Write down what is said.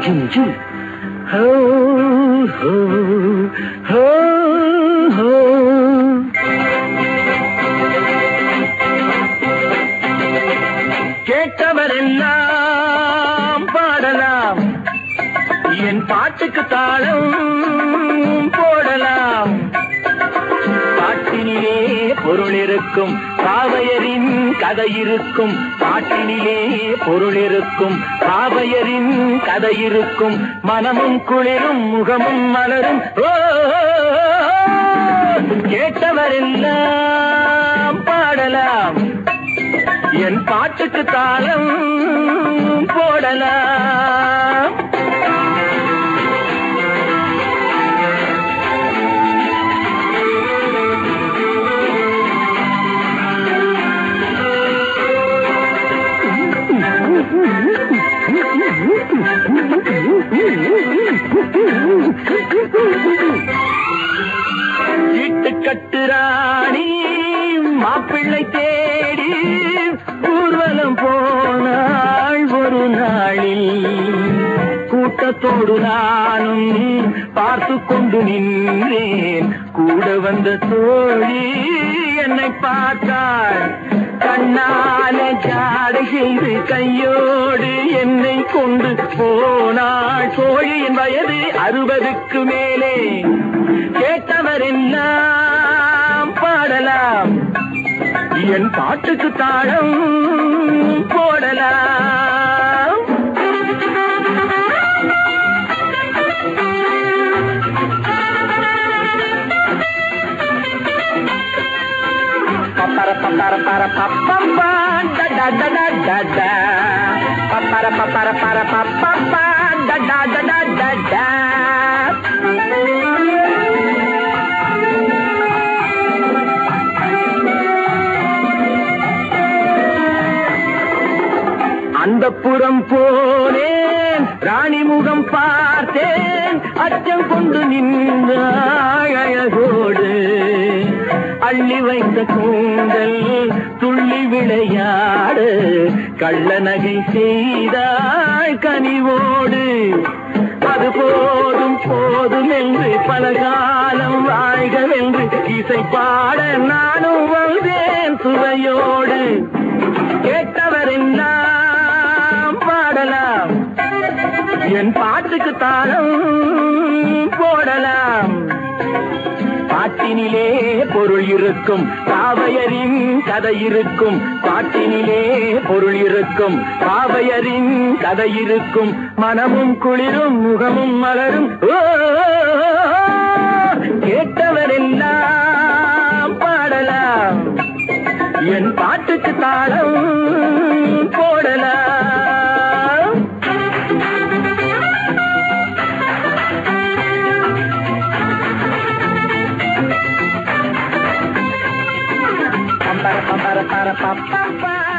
Gym ஹோ ஹோ ஹோ ஹோ. கேட்டவரெல்லாம் பாடலாம், என் பாட்டுக்கு தாளம் போடலாம். பாட்டினிலே பொருள் இருக்கும், பாவையரின் கதை இருக்கும். பாட்டினிலே பொருள் இருக்கும், பாவையரின் கதை இருக்கும். மனமும் குளிரும், முகமும் மலரும். கேட்டவரெல்லாம் பாடலாம், என் பாட்டுக்கு தாளம் போடலாம். வீட்டு கட்டுராணி மாப்பிள்ளை தேடி ஊர்வலம் போனாள் ஒரு நாளில். கூட்டத்தோடு நானும் பார்த்து கொண்டு நின்றேன். கூட வந்த தோழி என்னை பார்த்தாள். கண்ணால ஜாடை செய்து கையோடு என்னை கொண்டு போனாள். தோழியின் வயது 60க்கு மேலே. கேட்டவரெல்லாம் பாடலாம், என் பாட்டுக்கு தாளம் போடலாம். பப்பர பப்பர பர பப்பப்பா டா டா டா டா டா. பப்பர பப்பர பர பப்பப்பா டா டா டா டா டா. அந்த புறம் போனேன், ராணி முகம் பார்த்தேன். அச்சம் கொண்டு நின்றாள் அழகோடு. அள்ளி வைத்த கூந்தல் துள்ளி விளையாடு. கள்ள நகை செய்தாள் கனிவோடு. அது போதும் போதும் என்று பலகாலம் வாழ்கவென்று இசை பாட நானும் வந்தேன் சுவையோடு. கேட்டவரெல்லாம் பாடலாம், என் பாட்டுக்கு தாளம் போடலாம். பாட்டினிலே பொருள் இருக்கும், பாவையரின் கதை இருக்கும். பாட்டினிலே பொருள் இருக்கும், பாவையரின் கதை இருக்கும். மனமும் குளிரும், முகமும் மலரும். கேட்டவரெல்லாம் பாடலாம், என் பாட்டுக்கு தாளம் போடலாம். Para para para para para.